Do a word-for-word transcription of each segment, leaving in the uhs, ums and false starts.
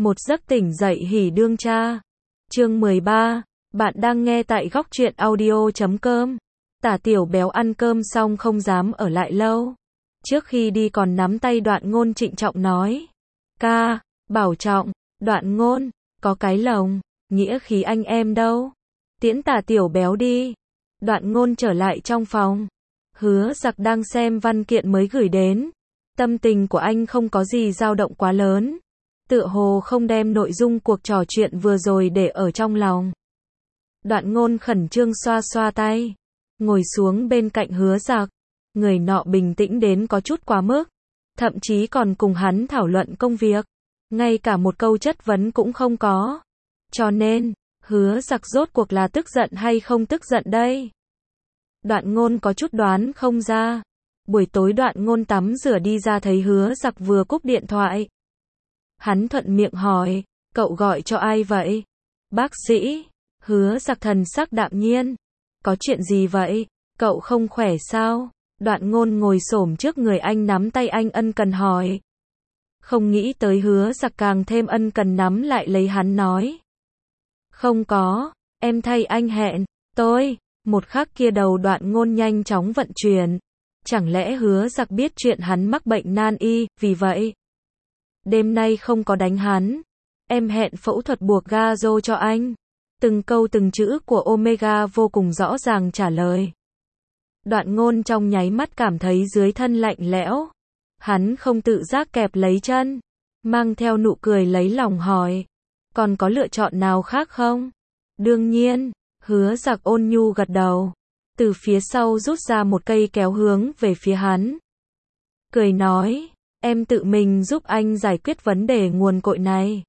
Một giấc tỉnh dậy hỉ đương cha. Chương mười ba, bạn đang nghe tại góc truyện audio chấm com. Tả Tiểu Béo ăn cơm xong không dám ở lại lâu. Trước khi đi còn nắm tay Đoạn Ngôn trịnh trọng nói. Ca, bảo trọng, Đoạn Ngôn, có cái lồng, nghĩa khí anh em đâu. Tiễn Tả Tiểu Béo đi. Đoạn Ngôn trở lại trong phòng. Hứa Giặc đang xem văn kiện mới gửi đến. Tâm tình của anh không có gì dao động quá lớn. Tựa hồ không đem nội dung cuộc trò chuyện vừa rồi để ở trong lòng. Đoạn Ngôn khẩn trương xoa xoa tay, ngồi xuống bên cạnh Hứa Giặc. Người nọ bình tĩnh đến có chút quá mức, thậm chí còn cùng hắn thảo luận công việc, ngay cả một câu chất vấn cũng không có. Cho nên, Hứa Giặc rốt cuộc là tức giận hay không tức giận đây? Đoạn Ngôn có chút đoán không ra. Buổi tối Đoạn Ngôn tắm rửa đi ra thấy Hứa Giặc vừa cúp điện thoại. Hắn thuận miệng hỏi, cậu gọi cho ai vậy? Bác sĩ. Hứa Giặc thần sắc đạm nhiên. Có chuyện gì vậy? Cậu không khỏe sao? Đoạn Ngôn ngồi xổm trước người anh nắm tay anh ân cần hỏi. Không nghĩ tới Hứa Giặc càng thêm ân cần nắm lại lấy hắn nói. Không có, em thay anh hẹn, tôi. Một khắc kia đầu Đoạn Ngôn nhanh chóng vận chuyển. Chẳng lẽ Hứa Giặc biết chuyện hắn mắc bệnh nan y, vì vậy đêm nay không có đánh hắn. Em hẹn phẫu thuật buộc gazo cho anh. Từng câu từng chữ của Omega vô cùng rõ ràng trả lời. Đoạn Ngôn trong nháy mắt cảm thấy dưới thân lạnh lẽo. Hắn không tự giác kẹp lấy chân, mang theo nụ cười lấy lòng hỏi. Còn có lựa chọn nào khác không? Đương nhiên. Hứa Giặc ôn nhu gật đầu. Từ phía sau rút ra một cây kéo hướng về phía hắn. Cười nói. Em tự mình giúp anh giải quyết vấn đề nguồn cội này.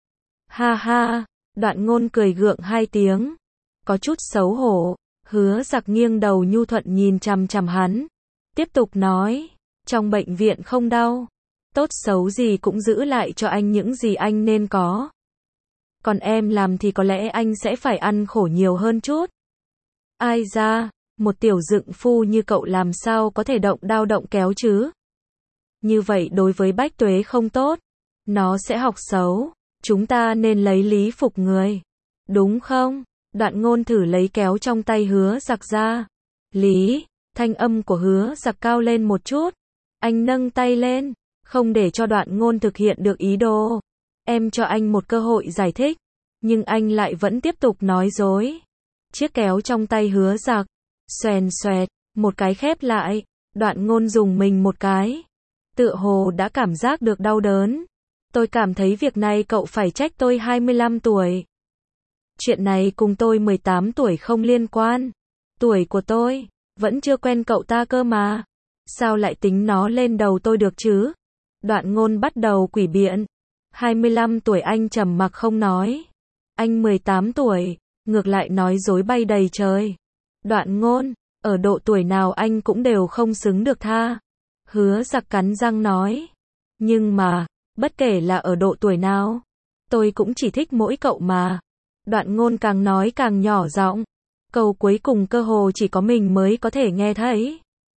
Ha ha. Đoạn Ngôn cười gượng hai tiếng. Có chút xấu hổ. Hứa Giặc nghiêng đầu nhu thuận nhìn chằm chằm hắn. Tiếp tục nói. Trong bệnh viện không đau. Tốt xấu gì cũng giữ lại cho anh những gì anh nên có. Còn em làm thì có lẽ anh sẽ phải ăn khổ nhiều hơn chút. Ai ra, một tiểu dựng phu như cậu làm sao có thể động đao động kéo chứ? Như vậy đối với Bách Tuế không tốt. Nó sẽ học xấu. Chúng ta nên lấy lý phục người. Đúng không? Đoạn Ngôn thử lấy kéo trong tay Hứa Giặc ra. Lý, thanh âm của Hứa Giặc cao lên một chút. Anh nâng tay lên, không để cho Đoạn Ngôn thực hiện được ý đồ. Em cho anh một cơ hội giải thích, nhưng anh lại vẫn tiếp tục nói dối. Chiếc kéo trong tay Hứa Giặc, xoèn xoẹt, một cái khép lại. Đoạn Ngôn dùng mình một cái. Tựa hồ đã cảm giác được đau đớn. Tôi cảm thấy việc này cậu phải trách tôi hai mươi lăm tuổi. Chuyện này cùng tôi mười tám tuổi không liên quan. Tuổi của tôi, vẫn chưa quen cậu ta cơ mà. Sao lại tính nó lên đầu tôi được chứ? Đoạn Ngôn bắt đầu quỷ biện. hai mươi lăm tuổi anh trầm mặc không nói. Anh mười tám tuổi, ngược lại nói dối bay đầy trời. Đoạn Ngôn, ở độ tuổi nào anh cũng đều không xứng được tha. Hứa Giặc cắn răng nói. Nhưng mà, bất kể là ở độ tuổi nào, tôi cũng chỉ thích mỗi cậu mà. Đoạn Ngôn càng nói càng nhỏ giọng. Câu cuối cùng cơ hồ chỉ có mình mới có thể nghe thấy.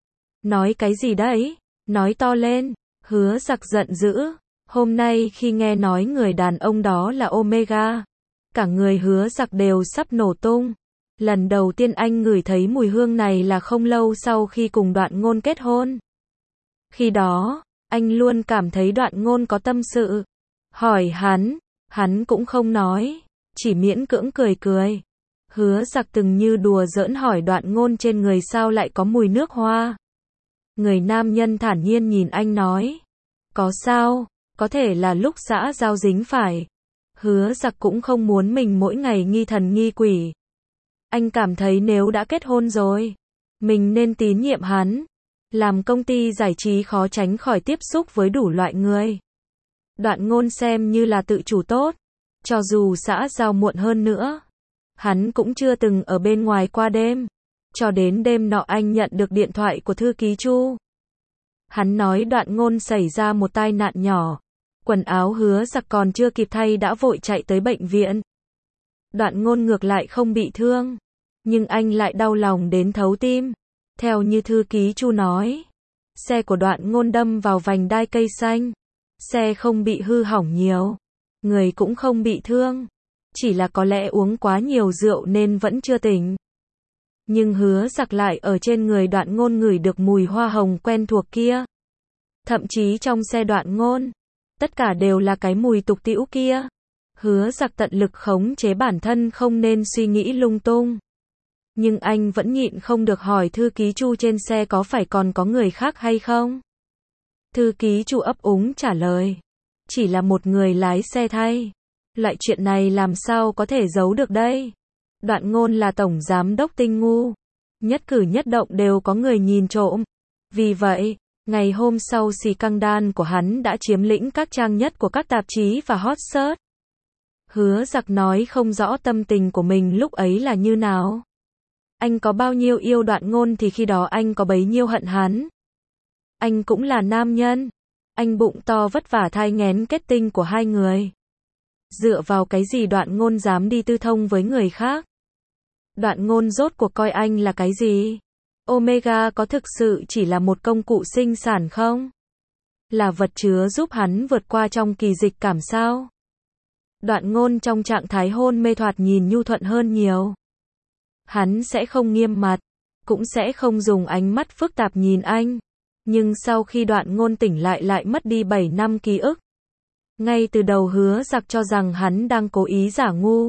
Nói cái gì đấy? Nói to lên. Hứa Giặc giận dữ. Hôm nay khi nghe nói người đàn ông đó là Omega, cả người Hứa Giặc đều sắp nổ tung. Lần đầu tiên anh ngửi thấy mùi hương này là không lâu sau khi cùng Đoạn Ngôn kết hôn. Khi đó, anh luôn cảm thấy Đoạn Ngôn có tâm sự. Hỏi hắn, hắn cũng không nói, chỉ miễn cưỡng cười cười. Hứa Giặc từng như đùa giỡn hỏi Đoạn Ngôn trên người sao lại có mùi nước hoa. Người nam nhân thản nhiên nhìn anh nói. Có sao? Có thể là lúc xã giao dính phải. Hứa Giặc cũng không muốn mình mỗi ngày nghi thần nghi quỷ. Anh cảm thấy nếu đã kết hôn rồi, mình nên tín nhiệm hắn. Làm công ty giải trí khó tránh khỏi tiếp xúc với đủ loại người. Đoạn Ngôn xem như là tự chủ tốt. Cho dù xã giao muộn hơn nữa, hắn cũng chưa từng ở bên ngoài qua đêm. Cho đến đêm nọ anh nhận được điện thoại của thư ký Chu. Hắn nói Đoạn Ngôn xảy ra một tai nạn nhỏ. Quần áo Hứa Giặc còn chưa kịp thay đã vội chạy tới bệnh viện. Đoạn Ngôn ngược lại không bị thương, nhưng anh lại đau lòng đến thấu tim. Theo như thư ký Chu nói, xe của Đoạn Ngôn đâm vào vành đai cây xanh. Xe không bị hư hỏng nhiều, người cũng không bị thương. Chỉ là có lẽ uống quá nhiều rượu nên vẫn chưa tỉnh. Nhưng Hứa Giặc lại ở trên người Đoạn Ngôn ngửi được mùi hoa hồng quen thuộc kia. Thậm chí trong xe Đoạn Ngôn, tất cả đều là cái mùi tục tĩu kia. Hứa Giặc tận lực khống chế bản thân không nên suy nghĩ lung tung. Nhưng anh vẫn nhịn không được hỏi thư ký Chu trên xe có phải còn có người khác hay không? Thư ký Chu ấp úng trả lời. Chỉ là một người lái xe thay. Loại chuyện này làm sao có thể giấu được đây? Đoạn Ngôn là tổng giám đốc Tinh Ngu. Nhất cử nhất động đều có người nhìn trộm. Vì vậy, ngày hôm sau scandal của hắn đã chiếm lĩnh các trang nhất của các tạp chí và hot search. Hứa Giặc nói không rõ tâm tình của mình lúc ấy là như nào. Anh có bao nhiêu yêu Đoạn Ngôn thì khi đó anh có bấy nhiêu hận hắn. Anh cũng là nam nhân. Anh bụng to vất vả thai nghén kết tinh của hai người. Dựa vào cái gì Đoạn Ngôn dám đi tư thông với người khác? Đoạn Ngôn rốt cuộc coi anh là cái gì? Omega có thực sự chỉ là một công cụ sinh sản không? Là vật chứa giúp hắn vượt qua trong kỳ dịch cảm sao? Đoạn Ngôn trong trạng thái hôn mê thoạt nhìn nhu thuận hơn nhiều. Hắn sẽ không nghiêm mặt, cũng sẽ không dùng ánh mắt phức tạp nhìn anh. Nhưng sau khi Đoạn Ngôn tỉnh lại lại mất đi bảy năm ký ức. Ngay từ đầu Hứa Giặc cho rằng hắn đang cố ý giả ngu.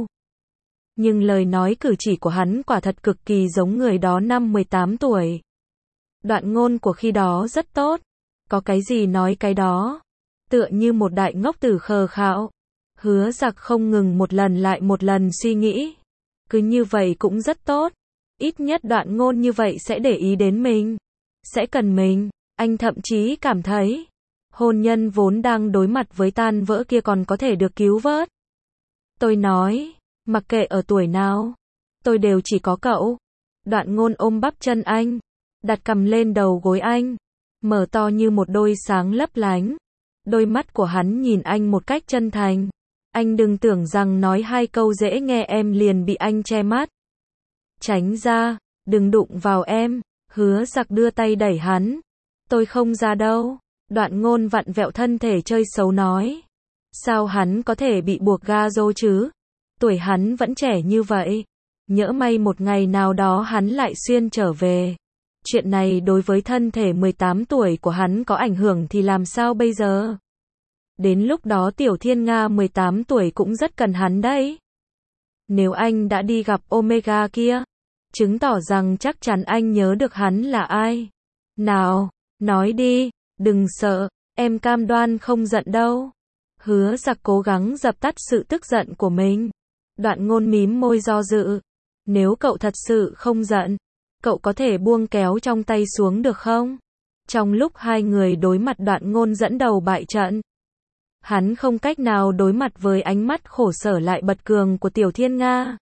Nhưng lời nói cử chỉ của hắn quả thật cực kỳ giống người đó năm mười tám tuổi. Đoạn Ngôn của khi đó rất tốt. Có cái gì nói cái đó. Tựa như một đại ngốc tử khờ khạo. Hứa Giặc không ngừng một lần lại một lần suy nghĩ. Cứ như vậy cũng rất tốt. Ít nhất Đoạn Ngôn như vậy sẽ để ý đến mình. Sẽ cần mình. Anh thậm chí cảm thấy hôn nhân vốn đang đối mặt với tan vỡ kia còn có thể được cứu vớt. Tôi nói, mặc kệ ở tuổi nào, tôi đều chỉ có cậu. Đoạn Ngôn ôm bắp chân anh, đặt cằm lên đầu gối anh, mở to như một đôi sáng lấp lánh. Đôi mắt của hắn nhìn anh một cách chân thành. Anh đừng tưởng rằng nói hai câu dễ nghe em liền bị anh che mắt. Tránh ra, đừng đụng vào em. Hứa Giặc đưa tay đẩy hắn. Tôi không ra đâu. Đoạn Ngôn vặn vẹo thân thể chơi xấu nói. Sao hắn có thể bị buộc ga rô chứ? Tuổi hắn vẫn trẻ như vậy. Nhỡ may một ngày nào đó hắn lại xuyên trở về. Chuyện này đối với thân thể mười tám tuổi của hắn có ảnh hưởng thì làm sao bây giờ? Đến lúc đó Tiểu Thiên Nga mười tám tuổi cũng rất cần hắn đấy. Nếu anh đã đi gặp Omega kia, chứng tỏ rằng chắc chắn anh nhớ được hắn là ai. Nào, nói đi, đừng sợ, em cam đoan không giận đâu. Hứa Giặc cố gắng dập tắt sự tức giận của mình. Đoạn Ngôn mím môi do dự. Nếu cậu thật sự không giận, cậu có thể buông kéo trong tay xuống được không? Trong lúc hai người đối mặt Đoạn Ngôn dẫn đầu bại trận. Hắn không cách nào đối mặt với ánh mắt khổ sở lại bật cường của Tiểu Thiên Nga.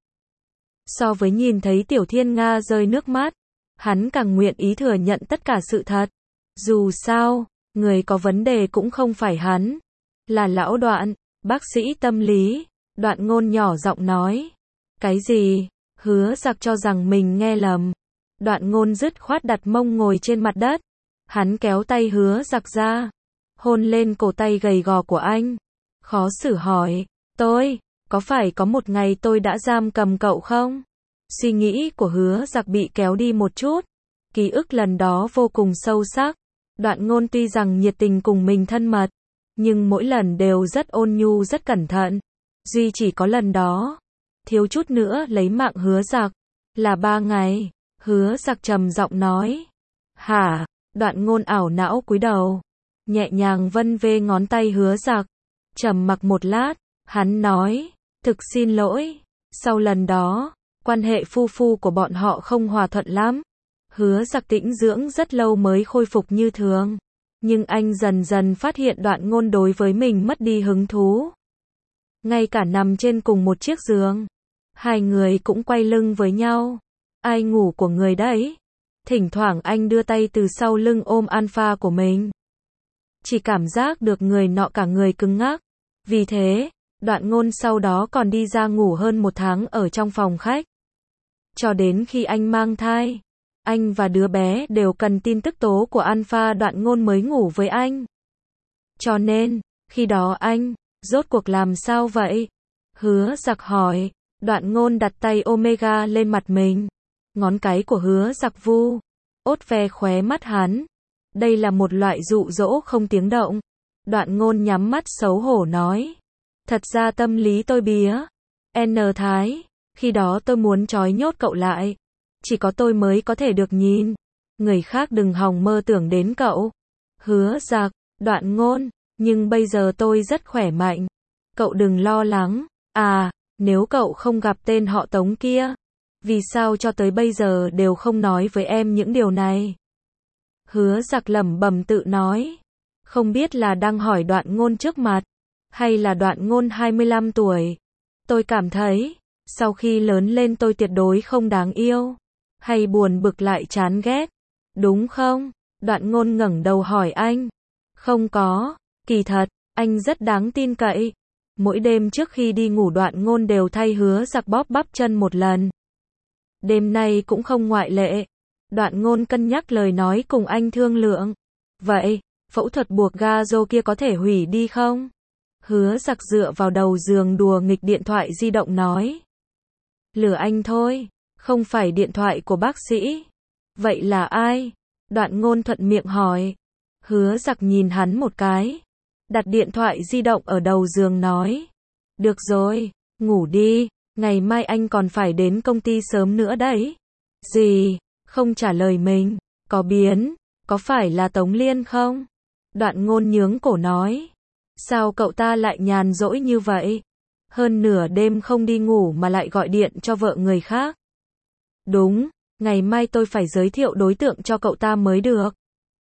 So với nhìn thấy Tiểu Thiên Nga rơi nước mắt, hắn càng nguyện ý thừa nhận tất cả sự thật. Dù sao, người có vấn đề cũng không phải hắn, là lão Đoạn, bác sĩ tâm lý. Đoạn Ngôn nhỏ giọng nói. Cái gì? Hứa Giặc cho rằng mình nghe lầm. Đoạn Ngôn dứt khoát đặt mông ngồi trên mặt đất. Hắn kéo tay Hứa Giặc ra, hôn lên cổ tay gầy gò của anh. Khó xử hỏi, tôi, có phải có một ngày tôi đã giam cầm cậu không? Suy nghĩ của Hứa Giặc bị kéo đi một chút. Ký ức lần đó vô cùng sâu sắc. Đoạn Ngôn tuy rằng nhiệt tình cùng mình thân mật, nhưng mỗi lần đều rất ôn nhu rất cẩn thận. Duy chỉ có lần đó, thiếu chút nữa lấy mạng Hứa Giặc. Là ba ngày. Hứa Giặc trầm giọng nói. Hả? Đoạn Ngôn ảo não cúi đầu, nhẹ nhàng vân vê ngón tay Hứa Giặc. Trầm mặc một lát, hắn nói, thực xin lỗi. Sau lần đó, quan hệ phu phu của bọn họ không hòa thuận lắm. Hứa Giặc tĩnh dưỡng rất lâu mới khôi phục như thường. Nhưng anh dần dần phát hiện Đoạn Ngôn đối với mình mất đi hứng thú. Ngay cả nằm trên cùng một chiếc giường, hai người cũng quay lưng với nhau. Ai ngủ của người đấy? Thỉnh thoảng anh đưa tay từ sau lưng ôm alpha của mình. Chỉ cảm giác được người nọ cả người cứng ngắc. Vì thế, Đoạn Ngôn sau đó còn đi ra ngủ hơn một tháng ở trong phòng khách. Cho đến khi anh mang thai, anh và đứa bé đều cần tin tức tố của alpha Đoạn Ngôn mới ngủ với anh. Cho nên, khi đó anh, Rốt cuộc làm sao vậy? Hứa Giặc hỏi. Đoạn Ngôn đặt tay Omega lên mặt mình. Ngón cái của Hứa Giặc vu ốt ve khóe mắt hắn. Đây là một loại dụ dỗ không tiếng động. Đoạn Ngôn nhắm mắt xấu hổ nói. Thật ra tâm lý tôi bía. N Thái, khi đó tôi muốn trói nhốt cậu lại. Chỉ có tôi mới có thể được nhìn. Người khác đừng hòng mơ tưởng đến cậu. Hứa Giặc, Đoạn Ngôn, nhưng bây giờ tôi rất khỏe mạnh. Cậu đừng lo lắng. À, nếu cậu không gặp tên họ Tống kia, vì sao cho tới bây giờ đều không nói với em những điều này? Hứa Giặc lẩm bẩm tự nói. Không biết là đang hỏi Đoạn Ngôn trước mặt, hay là Đoạn Ngôn hai mươi lăm tuổi. Tôi cảm thấy, sau khi lớn lên tôi tuyệt đối không đáng yêu, hay buồn bực lại chán ghét. Đúng không? Đoạn Ngôn ngẩng đầu hỏi anh. Không có, kỳ thật, anh rất đáng tin cậy. Mỗi đêm trước khi đi ngủ Đoạn Ngôn đều thay Hứa Giặc bóp bắp chân một lần. Đêm nay cũng không ngoại lệ. Đoạn Ngôn cân nhắc lời nói cùng anh thương lượng. Vậy, phẫu thuật buộc gazo kia có thể hủy đi không? Hứa Giặc dựa vào đầu giường đùa nghịch điện thoại di động nói. Lừa anh thôi, không phải điện thoại của bác sĩ. Vậy là ai? Đoạn Ngôn thuận miệng hỏi. Hứa Giặc nhìn hắn một cái, đặt điện thoại di động ở đầu giường nói. Được rồi, ngủ đi, ngày mai anh còn phải đến công ty sớm nữa đấy. Gì? Không trả lời mình. Có biến, có phải là Tống Liên không? Đoạn Ngôn nhướng cổ nói. Sao cậu ta lại nhàn rỗi như vậy? Hơn nửa đêm không đi ngủ mà lại gọi điện cho vợ người khác. Đúng, ngày mai tôi phải giới thiệu đối tượng cho cậu ta mới được.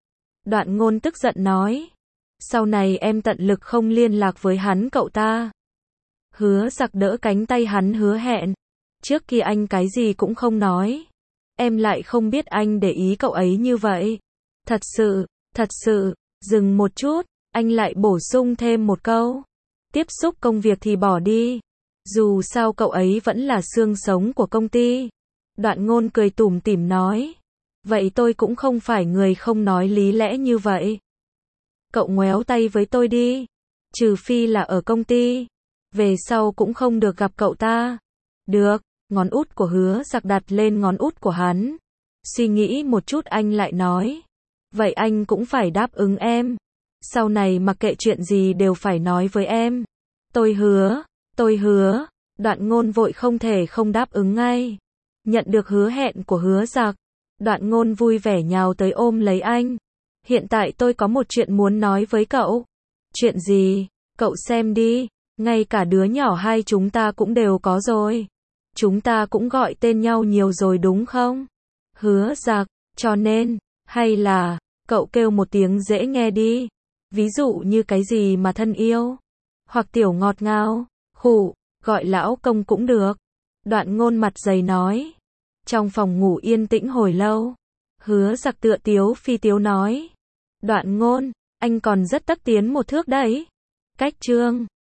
Đoạn Ngôn tức giận nói. Sau này em tận lực không liên lạc với hắn cậu ta. Hứa Giặc đỡ cánh tay hắn hứa hẹn. Trước kia anh cái gì cũng không nói. Em lại không biết anh để ý cậu ấy như vậy. Thật sự, thật sự, dừng một chút, anh lại bổ sung thêm một câu. Tiếp xúc công việc thì bỏ đi. Dù sao cậu ấy vẫn là xương sống của công ty. Đoạn Ngôn cười tủm tỉm nói. Vậy tôi cũng không phải người không nói lý lẽ như vậy. Cậu ngoéo tay với tôi đi. Trừ phi là ở công ty. Về sau cũng không được gặp cậu ta. Được, ngón út của Hứa Giặc đặt lên ngón út của hắn. Suy nghĩ một chút anh lại nói. Vậy anh cũng phải đáp ứng em. Sau này mặc kệ chuyện gì đều phải nói với em. Tôi hứa, tôi hứa. Đoạn Ngôn vội không thể không đáp ứng ngay. Nhận được hứa hẹn của Hứa Giặc, Đoạn Ngôn vui vẻ nhào tới ôm lấy anh. Hiện tại tôi có một chuyện muốn nói với cậu. Chuyện gì? Cậu xem đi. Ngay cả đứa nhỏ hai chúng ta cũng đều có rồi. Chúng ta cũng gọi tên nhau nhiều rồi đúng không? Hứa Giặc, cho nên, hay là, cậu kêu một tiếng dễ nghe đi. Ví dụ như cái gì mà thân yêu. Hoặc tiểu ngọt ngào, khụ, gọi lão công cũng được. Đoạn Ngôn mặt dày nói. Trong phòng ngủ yên tĩnh hồi lâu. Hứa Giặc tựa tiếu phi tiếu nói. Đoạn Ngôn, anh còn rất tắc tiến một thước đấy. Cách chương